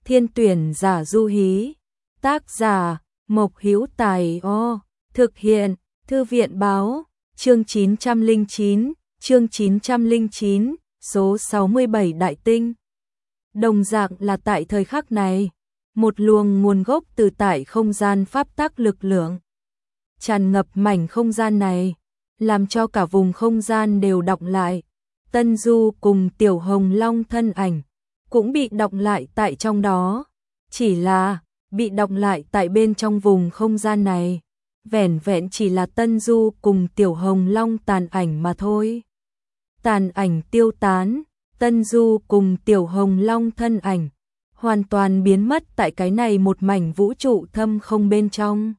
Thiên tuyển giả du hí. Tác giả Mộc Hữu Tài. Thực hiện Thư viện báo. Chương 909, số 67 Đại Tinh. Đồng dạng là tại thời khắc này, một luồng nguồn gốc từ tại không gian pháp tắc lực lượng tràn ngập mảnh không gian này, làm cho cả vùng không gian đều đọng lại. Tân Du cùng Tiểu Hồng Long thân ảnh cũng bị đọng lại tại trong đó, chỉ là bị đọng lại tại bên trong vùng không gian này, vẻn vẹn chỉ là Tân Du cùng Tiểu Hồng Long tàn ảnh mà thôi. Tàn ảnh tiêu tán, Tân Du cùng Tiểu Hồng Long thân ảnh hoàn toàn biến mất tại cái này một mảnh vũ trụ thâm không bên trong.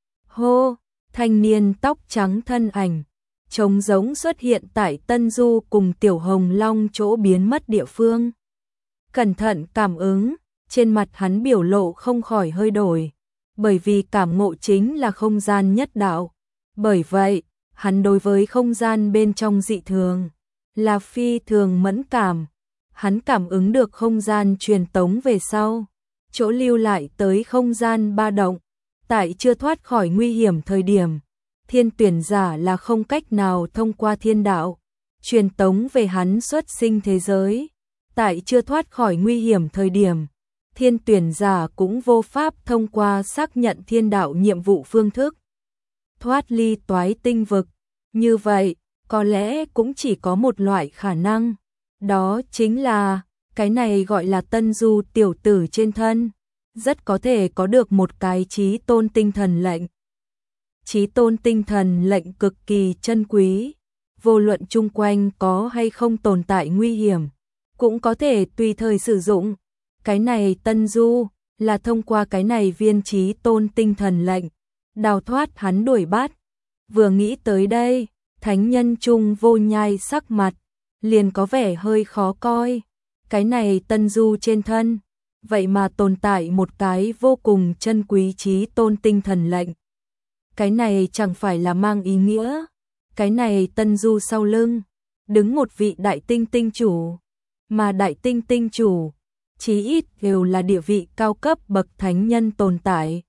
Hô, thanh niên tóc trắng thân ảnh trống rỗng xuất hiện tại Tân Du cùng Tiểu Hồng Long chỗ biến mất địa phương. Cẩn thận cảm ứng, trên mặt hắn biểu lộ không khỏi hơi đổi, bởi vì cảm ngộ chính là không gian nhất đạo. Bởi vậy, hắn đối với không gian bên trong dị thường là phi thường mẫn cảm. Hắn cảm ứng được không gian truyền tống về sau, chỗ lưu lại tới không gian ba động, tại chưa thoát khỏi nguy hiểm thời điểm, thiên tuyển giả là không cách nào thông qua thiên đạo truyền tống về hắn xuất sinh thế giới. Tại chưa thoát khỏi nguy hiểm thời điểm, thiên tuyển giả cũng vô pháp thông qua xác nhận thiên đạo nhiệm vụ phương thức thoát ly toái tinh vực. Như vậy, có lẽ cũng chỉ có một loại khả năng, đó chính là cái này gọi là Tân Du tiểu tử trên thân rất có thể có được một cái chí tôn tinh thần lệnh. Chí tôn tinh thần lệnh cực kỳ chân quý, vô luận chung quanh có hay không tồn tại nguy hiểm, cũng có thể tùy thời sử dụng. Cái này Tân Du là thông qua cái này viên chí tôn tinh thần lệnh đào thoát hắn đuổi bắt. Vừa nghĩ tới đây, thánh nhân Trung Vô Nhai sắc mặt liền có vẻ hơi khó coi. Cái này Tân Du trên thân, vậy mà tồn tại một cái vô cùng chân quý chí tôn tinh thần lệnh. Cái này chẳng phải là mang ý nghĩa, cái này Tân Du sau lưng đứng một vị đại tinh tinh chủ, mà đại tinh tinh chủ chí ít đều là địa vị cao cấp bậc thánh nhân tồn tại.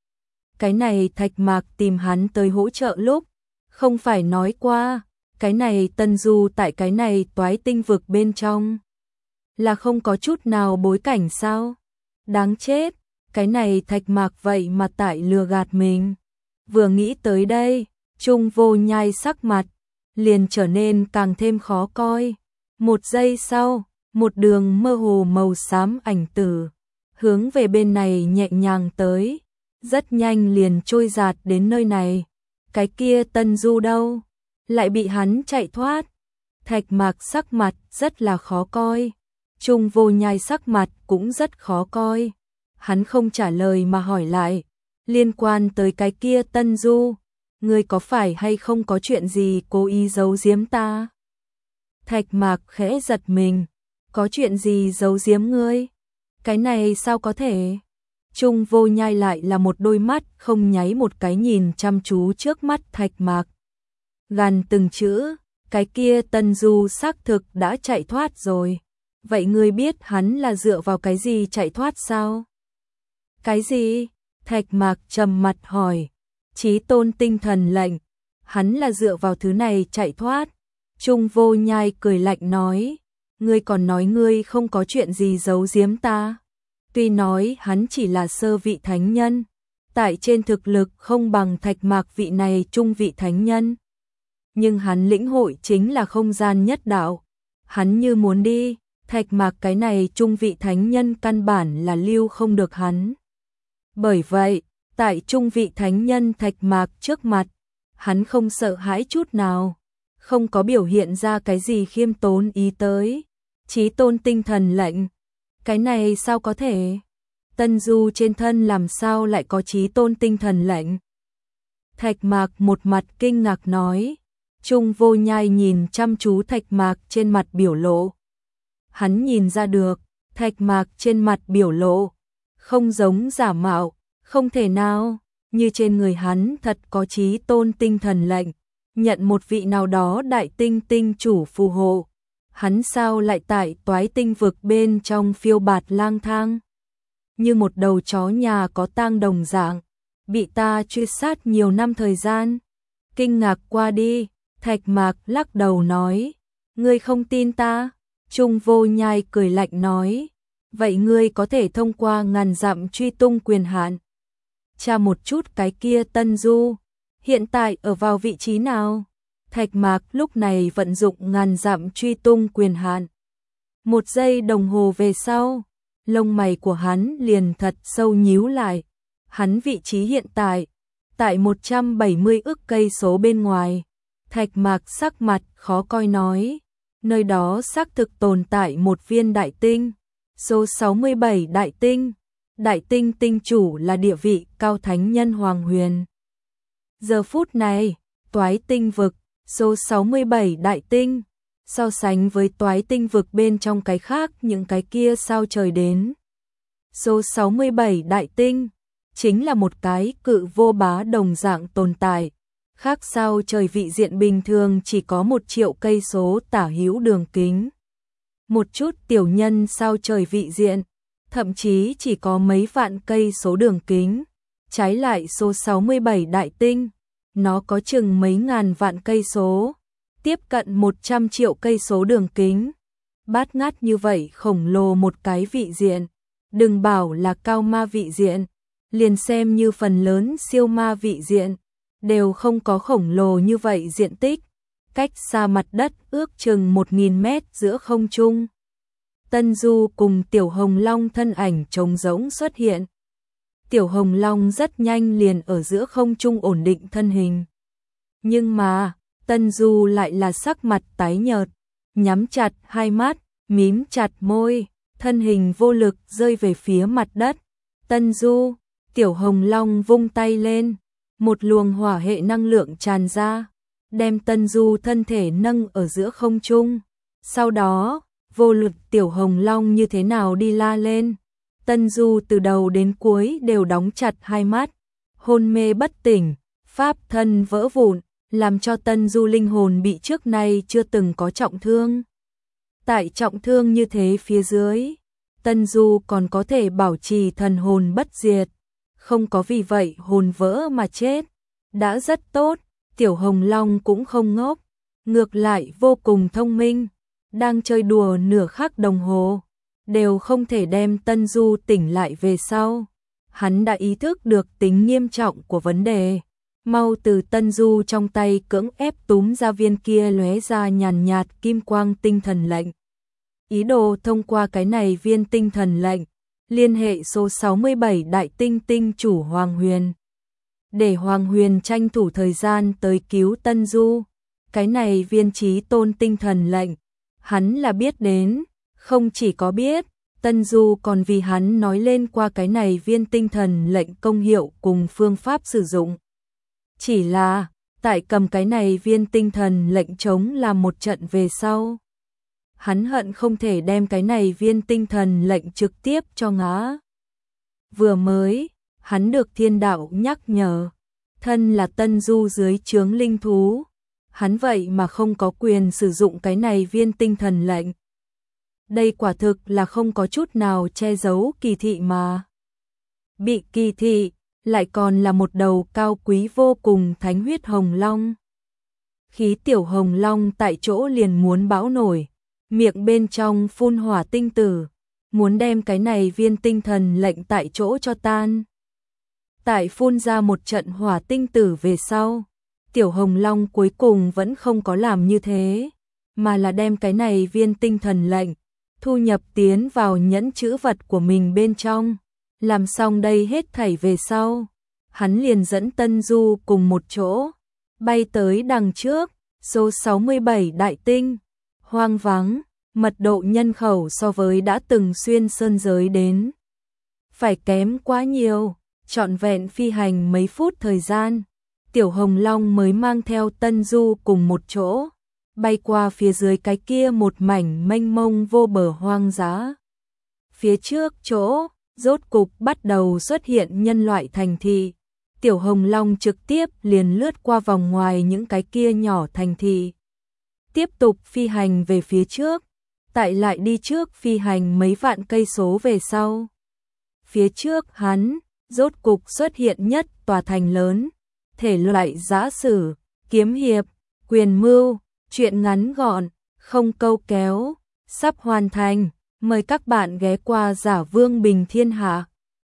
Cái này Thạch Mạc tìm hắn tới hỗ trợ lúc, không phải nói qua, cái này Tân Du tại cái này toái tinh vực bên trong là không có chút nào bối cảnh sao? Đáng chết, cái này Thạch Mạc vậy mà tại lừa gạt mình. Vừa nghĩ tới đây, Trung Vô Nhai sắc mặt liền trở nên càng thêm khó coi. Một giây sau, một đường mơ hồ màu xám ảnh tử hướng về bên này nhẹ nhàng tới, rất nhanh liền trôi giạt đến nơi này. Cái kia Tân Du đâu? Lại bị hắn chạy thoát. Thạch Mạc sắc mặt rất là khó coi, Trung Vô Nhai sắc mặt cũng rất khó coi. Hắn không trả lời mà hỏi lại, liên quan tới cái kia Tân Du, ngươi có phải hay không có chuyện gì cố ý giấu giếm ta? Thạch Mạc khẽ giật mình, có chuyện gì giấu giếm ngươi? Cái này sao có thể? Trung Vô Nhai lại là một đôi mắt không nháy một cái nhìn chăm chú trước mắt Thạch Mạc. Gằn từng chữ, cái kia Tân Du xác thực đã chạy thoát rồi. Vậy ngươi biết hắn là dựa vào cái gì chạy thoát sao? Cái gì? Thạch Mạc trầm mặt hỏi. Chí tôn tinh thần lệnh, hắn là dựa vào thứ này chạy thoát. Trung Vô Nhai cười lạnh nói, ngươi còn nói ngươi không có chuyện gì giấu giếm ta. Tuy nói hắn chỉ là sơ vị thánh nhân, tại trên thực lực không bằng Thạch Mạc vị này trung vị thánh nhân, nhưng hắn lĩnh hội chính là không gian nhất đạo. Hắn như muốn đi, Thạch Mạc cái này trung vị thánh nhân căn bản là lưu không được hắn. Bởi vậy, tại trung vị thánh nhân Thạch Mạc trước mặt, hắn không sợ hãi chút nào, không có biểu hiện ra cái gì khiêm tốn ý tới. Chí tôn tinh thần lệnh, cái này sao có thể? Tân Du trên thân làm sao lại có chí tôn tinh thần lệnh? Thạch Mạc một mặt kinh ngạc nói. Trung Vô Nhai nhìn chăm chú Thạch Mạc trên mặt biểu lộ. Hắn nhìn ra được, Thạch Mạc trên mặt biểu lộ không giống giả mạo, không thể nào, như trên người hắn thật có chí tôn tinh thần lệnh, nhận một vị nào đó đại tinh tinh chủ phù hộ. Hắn sao lại tại toái tinh vực bên trong phiêu bạt lang thang? như một đầu chó nhà có tang đồng dạng, bị ta truy sát nhiều năm thời gian. Kinh ngạc qua đi, Thạch Mạc lắc đầu nói, ngươi không tin ta? Trung Vô Nhai cười lạnh nói, vậy ngươi có thể thông qua ngàn dặm truy tung quyền hạn tra một chút cái kia Tân Du hiện tại ở vào vị trí nào? Thạch Mạc lúc này vận dụng ngàn dặm truy tung quyền hạn. 1 giây đồng hồ về sau, lông mày của hắn liền thật sâu nhíu lại. Hắn vị trí hiện tại 170 ức cây số bên ngoài. Thạch Mạc sắc mặt khó coi nói, nơi đó xác thực tồn tại một viên đại tinh, số 67 đại tinh. Đại tinh tinh chủ là địa vị cao thánh nhân Hoàng Huyền. Giờ phút này, Toái tinh vực, số 67 đại tinh, so sánh với Toái tinh vực bên trong cái khác những cái kia sao trời đến. Số 67 đại tinh, chính là một cái cự vô bá đồng dạng tồn tại. Khác sao trời vị diện bình thường chỉ có 1 triệu cây số tả hữu đường kính. Một chút tiểu nhân sao trời vị diện, thậm chí chỉ có mấy vạn cây số đường kính. Trái lại số 67 đại tinh, nó có chừng mấy ngàn vạn cây số, tiếp cận 100 triệu cây số đường kính. Bát ngát như vậy khổng lồ một cái vị diện, đừng bảo là cao ma vị diện, liền xem như phần lớn siêu ma vị diện, đều không có khổng lồ như vậy diện tích, cách xa mặt đất ước chừng 1000 mét giữa không trung. Tân Du cùng Tiểu Hồng Long thân ảnh trống rỗng xuất hiện. Tiểu Hồng Long rất nhanh liền ở giữa không trung ổn định thân hình. Nhưng mà, Tân Du lại là sắc mặt tái nhợt, nhắm chặt hai mắt, mím chặt môi, thân hình vô lực rơi về phía mặt đất. Tân Du, Tiểu Hồng Long vung tay lên, một luồng hỏa hệ năng lượng tràn ra, đem Tân Du thân thể nâng ở giữa không trung. Sau đó, vô lực Tiểu Hồng Long như thế nào đi la lên. Tân Du từ đầu đến cuối đều đóng chặt hai mắt, hôn mê bất tỉnh, pháp thân vỡ vụn, làm cho Tân Du linh hồn bị trước nay chưa từng có trọng thương. Tại trọng thương như thế phía dưới, Tân Du còn có thể bảo trì thần hồn bất diệt, không có vì vậy hồn vỡ mà chết, đã rất tốt. Tiểu Hồng Long cũng không ngốc, ngược lại vô cùng thông minh, đang chơi đùa nửa khắc đồng hồ, đều không thể đem Tân Du tỉnh lại về sau. Hắn đã ý thức được tính nghiêm trọng của vấn đề, mau từ Tân Du trong tay cưỡng ép túm ra viên kia lóe ra nhàn nhạt kim quang tinh thần lệnh. Ý đồ thông qua cái này viên tinh thần lệnh, liên hệ số 67 đại tinh tinh chủ Hoàng Huyền, để Hoàng Huyền tranh thủ thời gian tới cứu Tân Du. Cái này viên chí tôn tinh thần lệnh, hắn là biết đến, không chỉ có biết, Tân Du còn vì hắn nói lên qua cái này viên tinh thần lệnh công hiệu cùng phương pháp sử dụng. Chỉ là, tại cầm cái này viên tinh thần lệnh chống làm một trận về sau, hắn hận không thể đem cái này viên tinh thần lệnh trực tiếp cho ngã. Vừa mới, hắn được thiên đạo nhắc nhở, thân là Tân Du dưới trướng linh thú, hắn vậy mà không có quyền sử dụng cái này viên tinh thần lệnh. Đây quả thực là không có chút nào che giấu kỳ thị mà. Bị kỳ thị, lại còn là một đầu cao quý vô cùng thánh huyết hồng long. Khí Tiểu Hồng Long tại chỗ liền muốn bão nổi, miệng bên trong phun hỏa tinh tử, muốn đem cái này viên tinh thần lệnh tại chỗ cho tan. Tại phun ra một trận hỏa tinh tử về sau, Tiểu Hồng Long cuối cùng vẫn không có làm như thế, mà là đem cái này viên tinh thần lệnh thu nhập tiến vào nhẫn chữ vật của mình bên trong. Làm xong đây hết thảy về sau, hắn liền dẫn Tân Du cùng một chỗ bay tới đằng trước, số 67 đại tinh, hoang vắng, mật độ nhân khẩu so với đã từng xuyên sơn giới đến phải kém quá nhiều, trọn vẹn phi hành mấy phút thời gian, Tiểu Hồng Long mới mang theo Tân Du cùng một chỗ bay qua phía dưới cái kia một mảnh mênh mông vô bờ hoang dã. Phía trước chỗ, rốt cục bắt đầu xuất hiện nhân loại thành thị. Tiểu Hồng Long trực tiếp liền lướt qua vòng ngoài những cái kia nhỏ thành thị, tiếp tục phi hành về phía trước, tại lại đi trước phi hành mấy vạn cây số về sau. phía trước hắn, rốt cục xuất hiện nhất tòa thành lớn, thể loại giã sử, kiếm hiệp, quyền mưu, truyện ngắn gọn, không câu kéo, sắp hoàn thành, mời các bạn ghé qua Giả Vương Bình Thiên Hạ.